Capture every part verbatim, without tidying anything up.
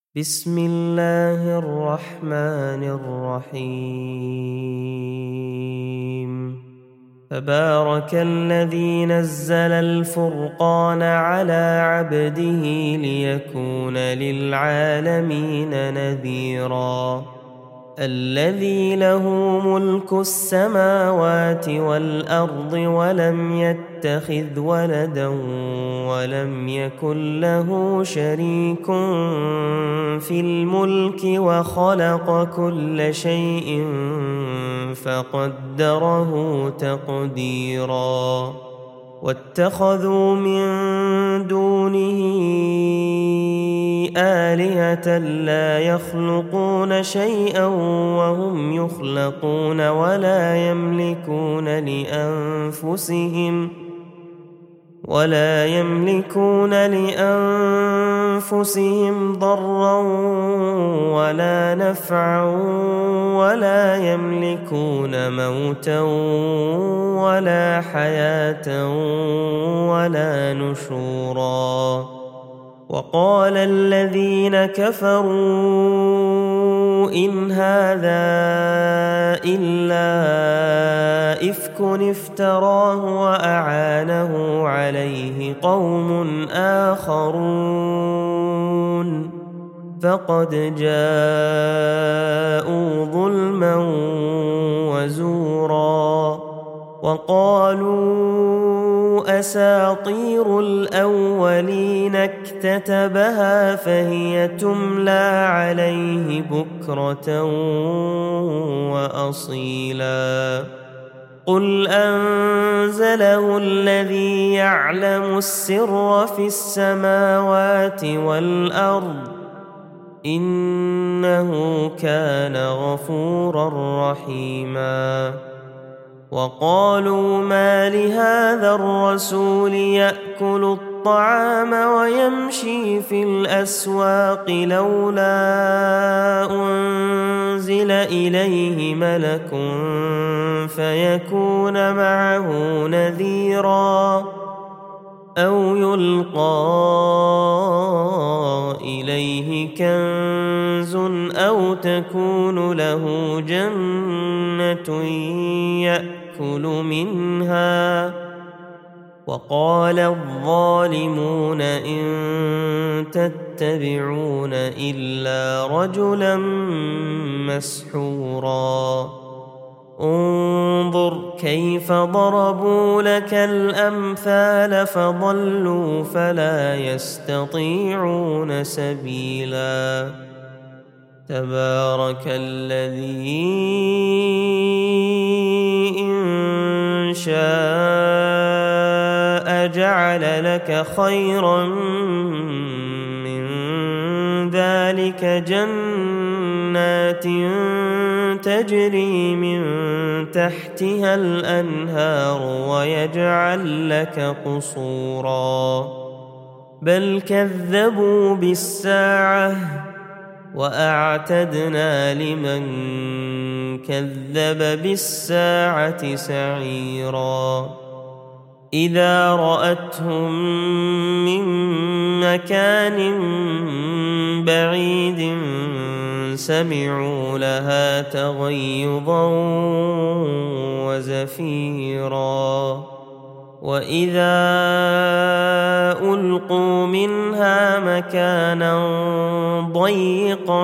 بسم الله الرحمن الرحيم تبارك الذي نزل الفرقان على عبده ليكون للعالمين نذيرا الذي له ملك السماوات والأرض ولم يتخذ ولدا ولم يكن له شريك في الملك وخلق كل شيء فقدره تقديرا واتخذوا من دونه آلهة لا يخلقون شيئا وهم يخلقون ولا يملكون لأنفسهم ولا يملكون لأنفسهم ضرا ولا نفعا ولا يملكون موتا ولا حياة ولا نشورا وقال الذين كفروا إن هذا إلا إفك افتراه وأعانه عليه قوم آخرون فقد جاءوا ظلما وزورا وقالوا أساطير الأولين اكتتبها فهي تملى عليه بكرة وأصيلا قل أنزله الذي يعلم السر في السماوات والأرض إنه كان غفورا رحيما وقالوا ما لهذا الرسول يأكل الطعام ويمشي في الأسواق لولا أنزل إليه ملك فيكون معه نذيرا أو يلقى إليه كنز أو تكون له جنة يأكل منها وقال الظالمون إن تتبعون إلا رجلا مسحورا انظر كيف ضربوا لك الأمثال فضلوا فلا يستطيعون سبيلا تبارك الذي إن شاء جعل لك خيرا من ذلك جنات تجري من تحتها الأنهار ويجعل لك قصورا بل كذبوا بالساعة وأعتدنا لمن كذب بالساعة سعيرا إذا رأتهم من مكان بعيد سمعوا لها تغيظا وزفيرا وإذا ألقوا منها مكانا ضيقا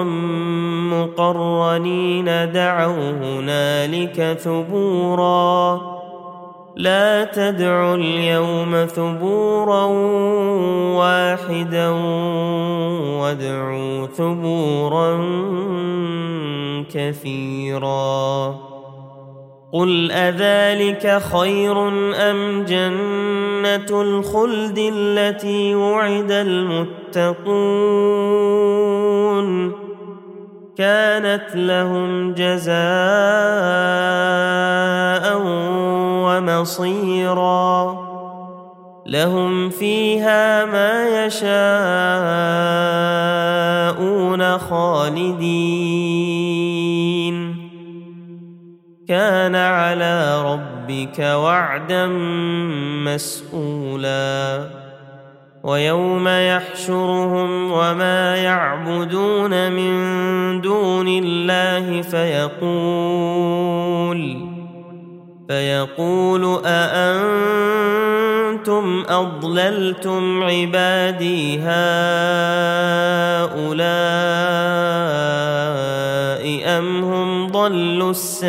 مقرنين دعوا هنالك ثبورا لا تدعوا اليوم ثبورا واحدا وادعوا ثبورا كثيرا قل أذلك خير أم جنة الخلد التي وعد المتقون كانت لهم جزاء ومصيرا لهم فيها ما يشاءون خالدين كان على ربك وعدا مسئولا ويوم يحشرهم وما يعبدون من دون الله فيقول فيقول أأنتم أضللتم عبادي هؤلاء أم هم ضلوا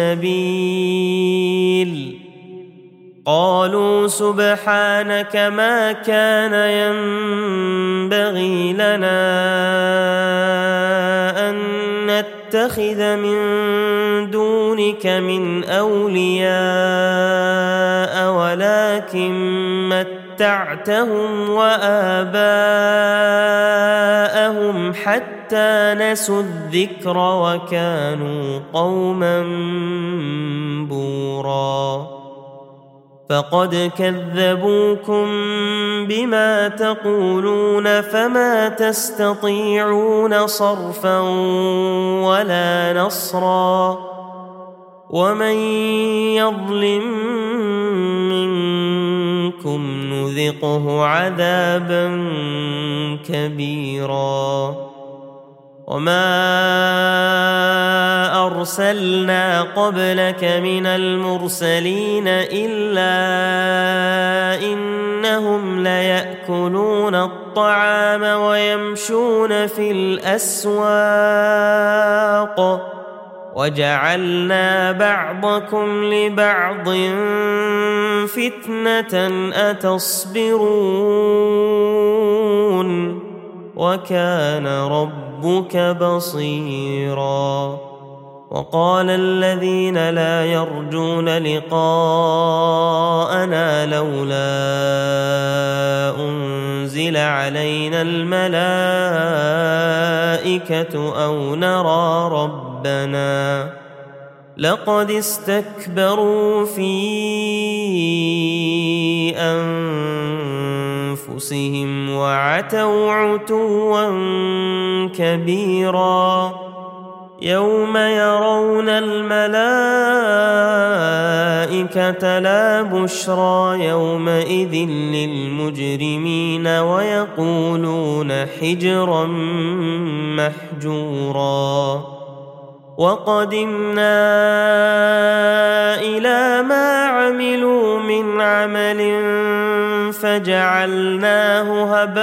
السبيل قالوا سبحانك ما كان ينبغي لنا أن نتخذ من دونك من أولياء ولكن متعتهم وآباءهم حتى نسوا الذكر وكانوا قوما بورا فقد كذبوكم بما تقولون فما تستطيعون صرفا ولا نصرا ومن يظلم منكم نذقه عذابا كبيرا وما أرسلنا قبلك من المرسلين إلا إنهم ليأكلون الطعام ويمشون في الأسواق وجعلنا بعضكم لبعض فتنة أتصبرون وكان ربك بصيرا وقال الذين لا يرجون لقاءنا لولا أنزل علينا الملائكة أو نرى ربنا لقد استكبروا في أنفسهم وعتوا عتوا كبيرا يوم يرون الملائكة لا بشرى يومئذ للمجرمين ويقولون حجرا محجورا وقدمنا إلى ما عملوا من عمل فجعلناه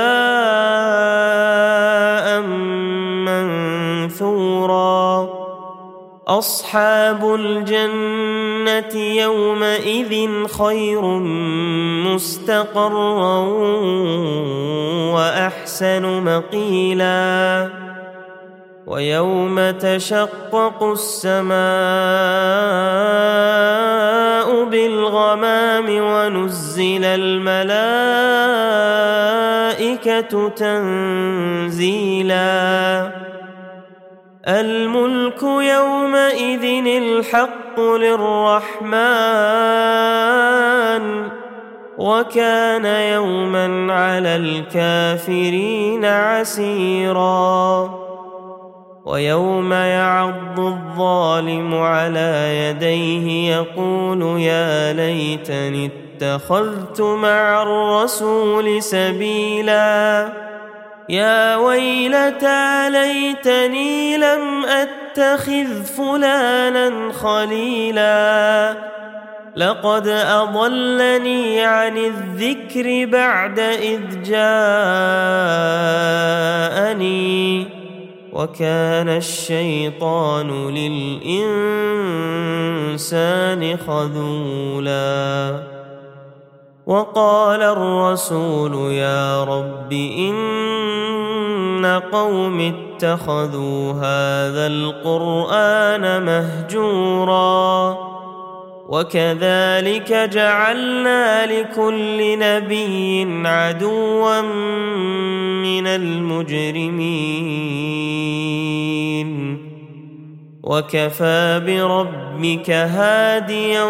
هباء منثورا أصحاب الجنة يومئذ خير مستقرا وأحسن مقيلا ويوم تشقق السماء بالغمام ونزل الملائكة تنزيلا الملك يومئذ الحق للرحمن وكان يوما على الكافرين عسيرا ويوم يعض الظالم على يديه يقول يا ليتني اتخذت مع الرسول سبيلا يا ويلتى ليتني لم أتخذ فلانا خليلا لقد أضلني عن الذكر بعد إذ جاءني وكان الشيطان للإنسان خذولا وقال الرسول يا رب إن قوم اتخذوا هذا القرآن مهجورا وكذلك جعلنا لكل نبي عدوا من المجرمين وكفى بربك هاديا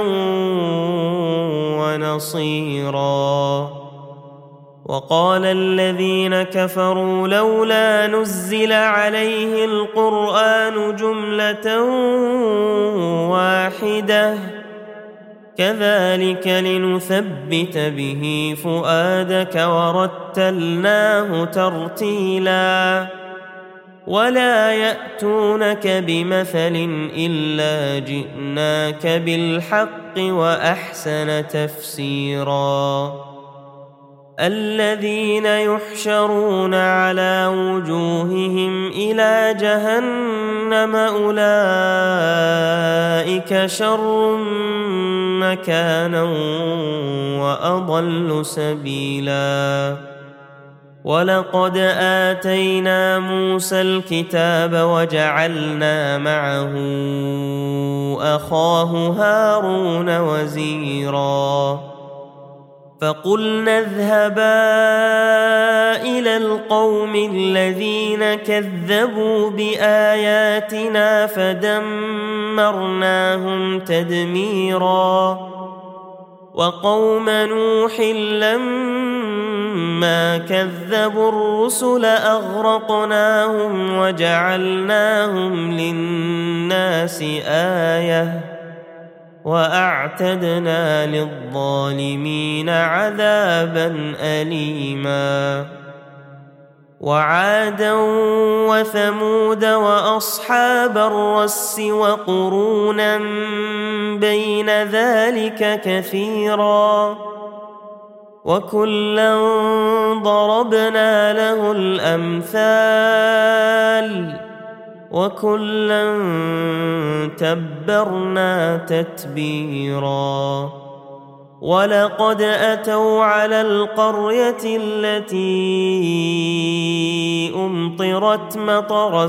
ونصيرا وقال الذين كفروا لولا نزل عليه القرآن جملة واحدة كذلك لنثبت به فؤادك ورتلناه ترتيلا ولا يأتونك بمثل إلا جئناك بالحق وأحسن تفسيرا الذين يحشرون على وجوههم إلى جهنم أولئك شر مكانا وأضل سبيلا ولقد آتينا موسى الكتاب وجعلنا معه أخاه هارون وزيرا فقلنا اذهبا إلى القوم الذين كذبوا بآياتنا فدمرناهم تدميرا وقوم نوح لما كذبوا الرسل أغرقناهم وجعلناهم للناس آية وأعتدنا للظالمين عذابا أليما وعادا وثمود وأصحاب الرس وقرونا بين ذلك كثيرا وكلا ضربنا له الأمثال وكلا تبرنا تتبيرا ولقد أتوا على القرية التي أمطرت مطر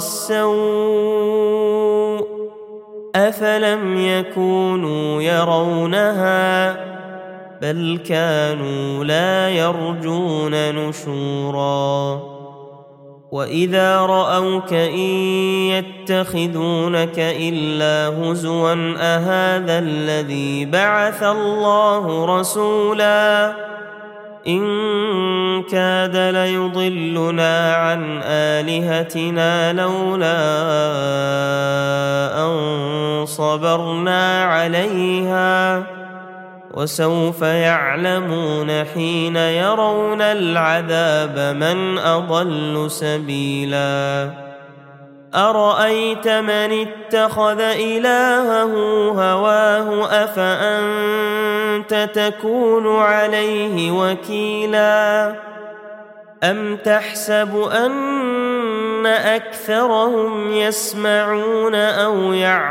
السوء أفلم يكونوا يرونها بل كانوا لا يرجون نشورا وإذا رأوك إن يتخذونك إلا هزوا أهذا الذي بعث الله رسولا إن كاد ليضلنا عن آلهتنا لولا أن صبرنا عليها وسوف يعلمون حين يرون العذاب من أضل سبيلا أرأيت من اتخذ إلهه هواه أفأنت تكون عليه وكيلا أم تحسب أن أكثرهم يسمعون أو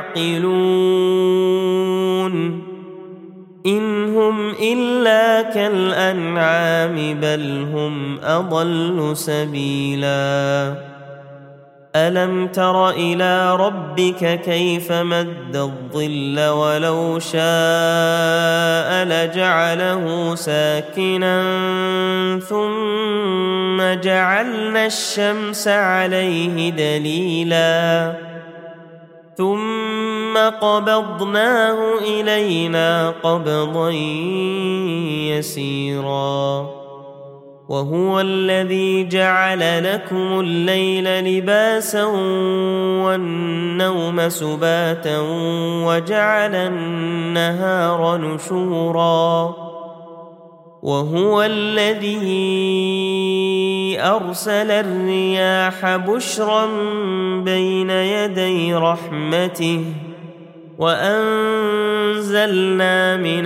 يعقلون إن هم إلا كالأنعام بل هم أضل سبيلا ألم تر إلى ربك كيف مد الظل ولو شاء لجعله ساكنا ثم جعلنا الشمس عليه دليلا ثم قبضناه إلينا قبضا يسيرا وهو الذي جعل لكم الليل لباسا والنوم سباتا وجعل النهار نشورا وهو الذي أرسل الرياح بشرا بين يدي رحمته وأنزلنا من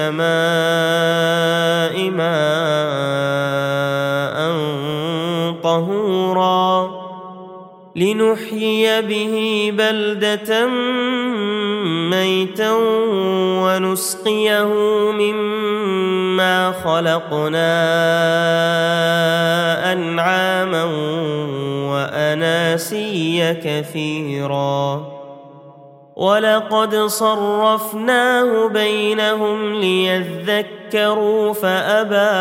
السماء ماء طهورا لنحيي به بلدة ميتا ونسقيه مما خلقنا أنعاما وأناسيا كثيرا ولقد صرفناه بينهم ليذكروا فأبى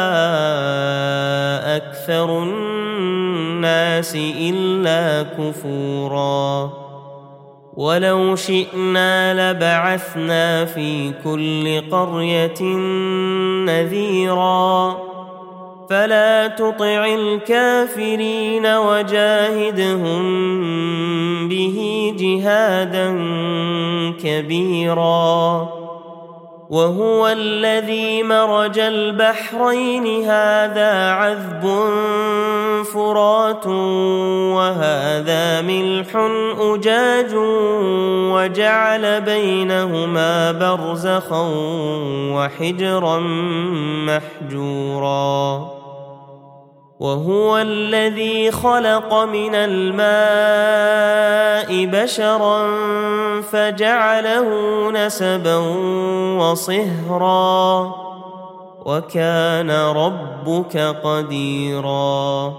أكثر الناس إلا كفورا ولو شئنا لبعثنا في كل قرية نذيرا فلا تطع الكافرين وجاهدهم به جهادا كبيرا وهو الذي مرج البحرين هذا عذب فرات وهذا ملح أجاج وجعل بينهما برزخا وحجرا محجورا وهو الذي خلق من الماء بشرا فجعله نسبا وصهرا وكان ربك قديرا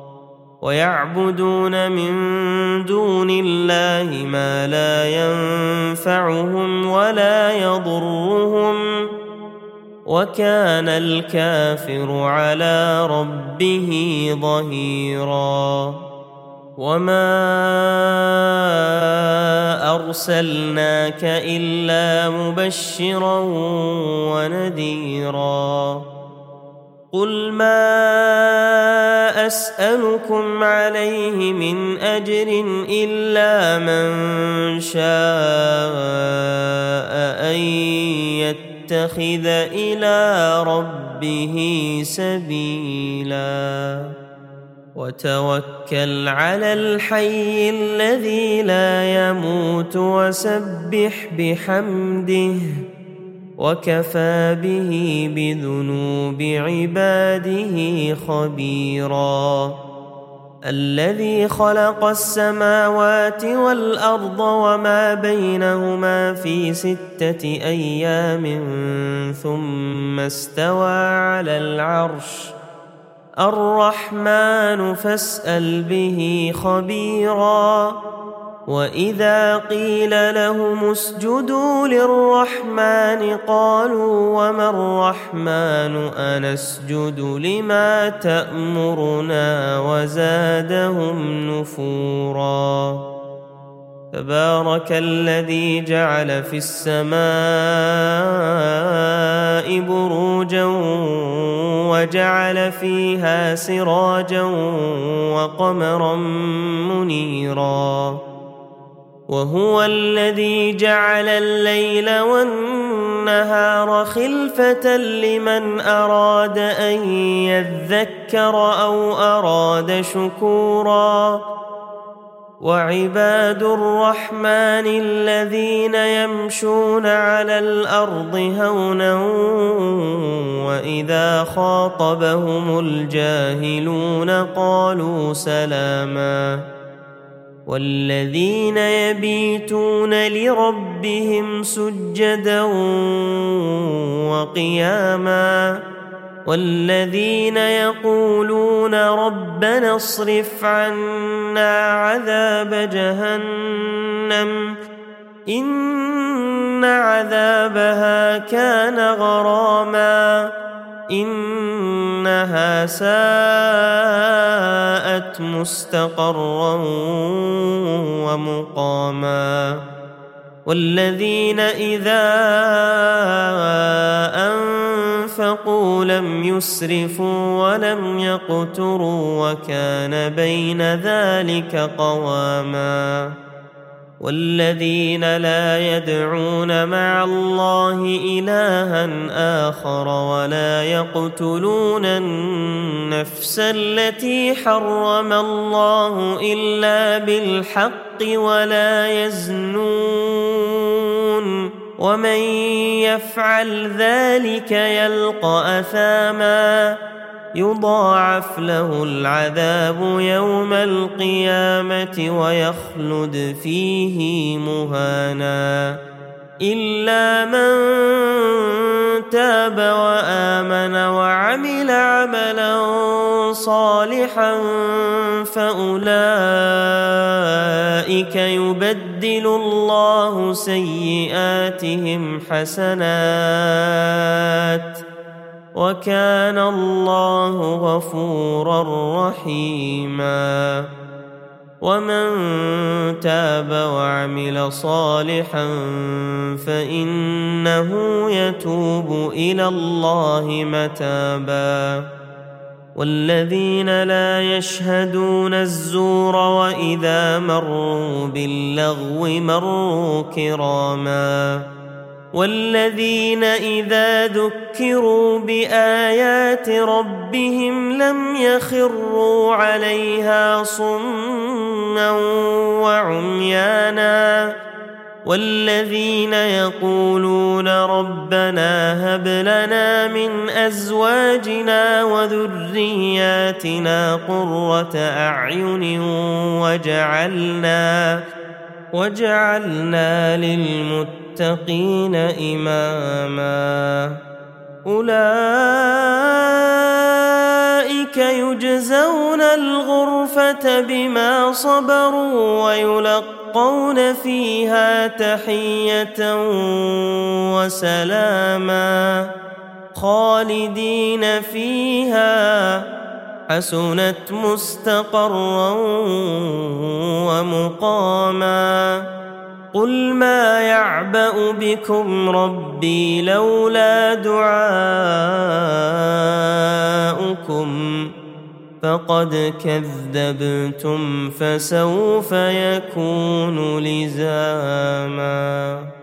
ويعبدون من دون الله ما لا ينفعهم ولا يضرهم وكان الكافر على ربه ظهيرا وما أرسلناك إلا مبشرا ونذيرا قل ما أسألكم عليه من أجر إلا من شاء أن يتخذ إلى ربه سبيلا وتوكل على الحي الذي لا يموت وسبح بحمده وكفى به بذنوب عباده خبيرا الذي خلق السماوات والأرض وما بينهما في ستة أيام ثم استوى على العرش الرحمن فاسأل به خبيرا وإذا قيل لهم اسجدوا للرحمن قالوا وما الرحمن أنسجد لما تأمرنا وزادهم نفورا تبارك الذي جعل في السماء بروجا وجعل فيها سراجا وقمرا منيرا وهو الذي جعل الليل والنهار خلفة لمن أراد أن يذكر أو أراد شكورا وعباد الرحمن الذين يمشون على الأرض هونا وإذا خاطبهم الجاهلون قالوا سلاما والذين يبيتون لربهم سجدا وقياما والذين يقولون ربنا اصرف عنا عذاب جهنم إن عذابها كان غراما إنها ساءت مستقرا ومقاما والذين إذا أنفقوا لم يسرفوا ولم يقتروا وكان بين ذلك قواما والذين لا يدعون مع الله إلها آخر ولا يقتلون النفس التي حرم الله إلا بالحق ولا يزنون ومن يفعل ذلك يلقى أثاما يضاعف له العذاب يوم القيامة ويخلد فيه مهانا إلا من تاب وآمن وعمل عملا صالحا فأولئك يبدل الله سيئاتهم حسنات وكان الله غفورا رحيما ومن تاب وعمل صالحا فإنه يتوب إلى الله متابا والذين لا يشهدون الزور وإذا مروا باللغو مروا كراما والذين إذا ذكروا بآيات ربهم لم يخروا عليها صما وعميانا والذين يقولون ربنا هب لنا من أزواجنا وذرياتنا قرة أعين وجعلنا وجعلنا للمتقين إماما أولئك يجزون الغرفة بما صبروا ويلقون فيها تحية وسلاما خالدين فيها حسنت مستقرا ومقاما قل ما يعبأ بكم ربي لولا دعاؤكم فقد كذبتم فسوف يكون لزاما.